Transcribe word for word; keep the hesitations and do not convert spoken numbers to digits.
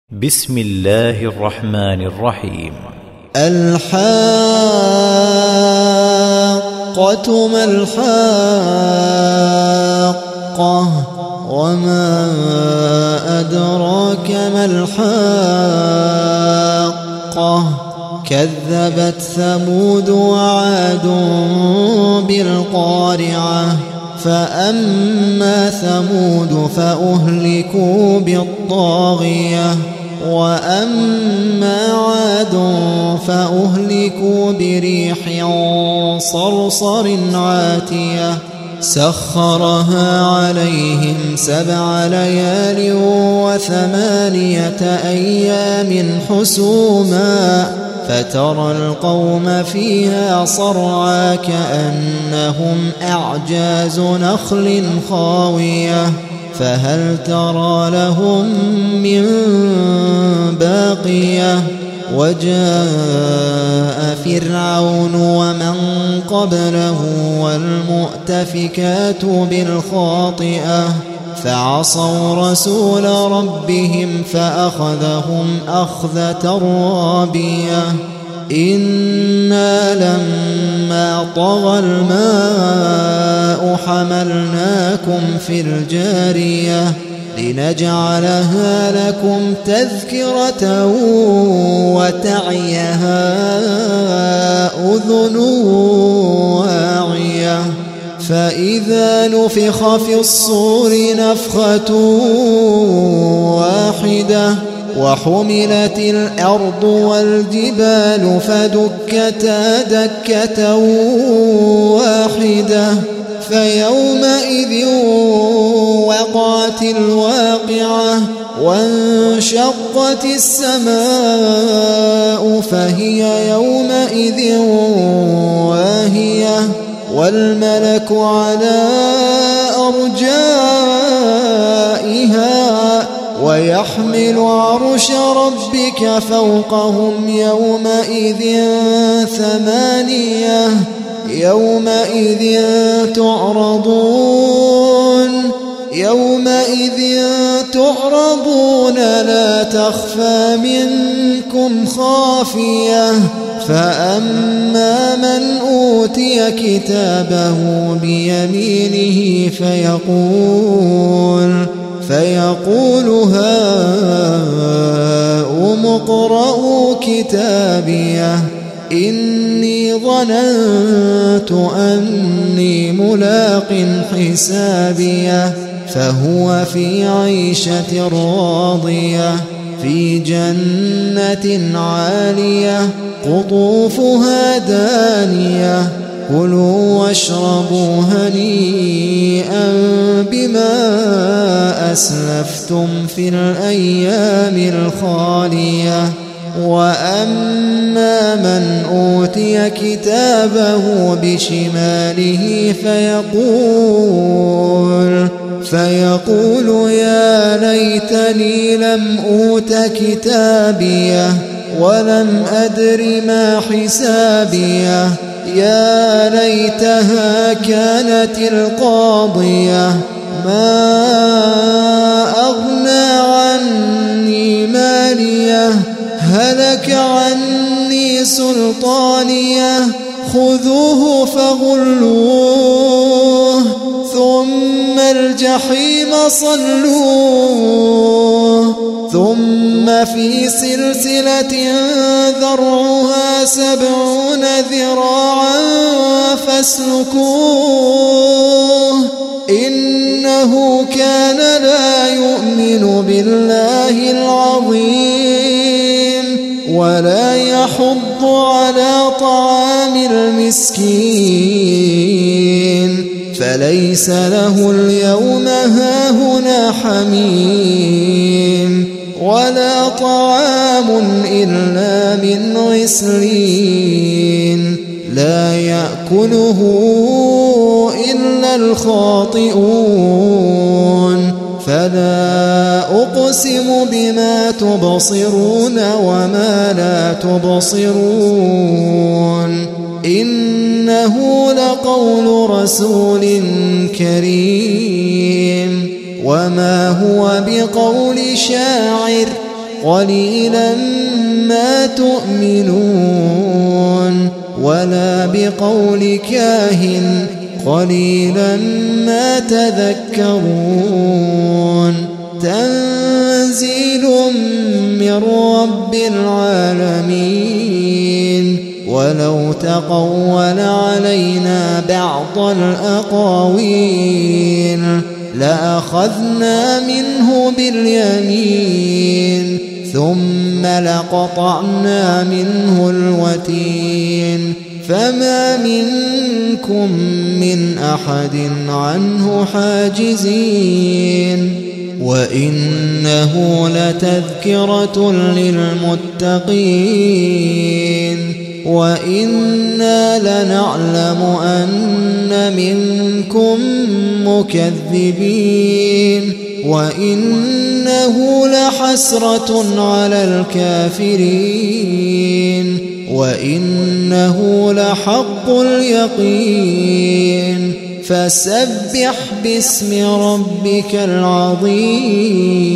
بسم الله الرحمن الرحيم. الحاقة ما الحاقة وما أدراك ما الحاقة كذبت ثمود وعاد بالقارعة فأما ثمود فأهلكوا بالطاغية وأما عاد فأهلكوا بريح صرصر عاتية سخرها عليهم سبع ليال وثمانية أيام حسوما فترى القوم فيها صرعى كأنهم أعجاز نخل خاوية فهل ترى لهم من باقية وجاء فرعون ومن قبله والمؤتفكات بالخاطئة فعصوا رسول ربهم فأخذهم أخذة رابية إنا لما طغى الماء حملناكم في الجارية لنجعلها لكم تذكرة وتعيها أذن واعية فإذا نفخ في الصور نفخة واحدة وحملت الأرض والجبال فدكتا دكة واحدة فيومئذ وقعت الواقعة وانشقت السماء فهي يومئذ واهية والملك على أرجائها ويحمل عرش ربك فوقهم يومئذ ثمانية يومئذ تعرضون يومئذ تعرضون لا تخفى منكم خافية فأما من أوتي كتابه بيمينه فيقول فيقول هاؤم اقرءوا كتابيه إني ظننت أني ملاق حسابيه فهو في عيشة راضية في جنة عالية قطوفها دانية كلوا واشربوا هنيئا بما أسلفتم في الأيام الخالية وأما من أوتي كتابه بشماله فيقول فيقول يا ليتني لم أوت كتابيه ولم أدر ما حسابيه يا ليتها كانت القاضية ما أغنى عني ماليه هلك عني سلطانيه خذوه فغلوه ثم الجحيم صلوه ثم في سلسلة ذرعها سبعون ذراعا فاسلكوه إنه كان لا يؤمن بالله العظيم ولا يحض على طعام المسكين فليس له اليوم هاهنا حميم ولا طعام إلا من غسلين لا يأكله إلا الخاطئون فلا أقسم بما تبصرون وما لا تبصرون إنه لقول رسول كريم وما هو بقول شاعر قليلا ما تؤمنون ولا بقول كاهن قليلا ما تذكرون تنزيل من رب العالمين ولو تقول علينا بعض الأقاويل لأخذنا منه باليمين ثم لقطعنا منه الوتين فما منكم من أحد عنه حاجزين وإنه لتذكرة للمتقين وإنا لنعلم أن منكم مكذبين وإنه لحسرة على الكافرين وإنه لحق اليقين فسبح باسم ربك العظيم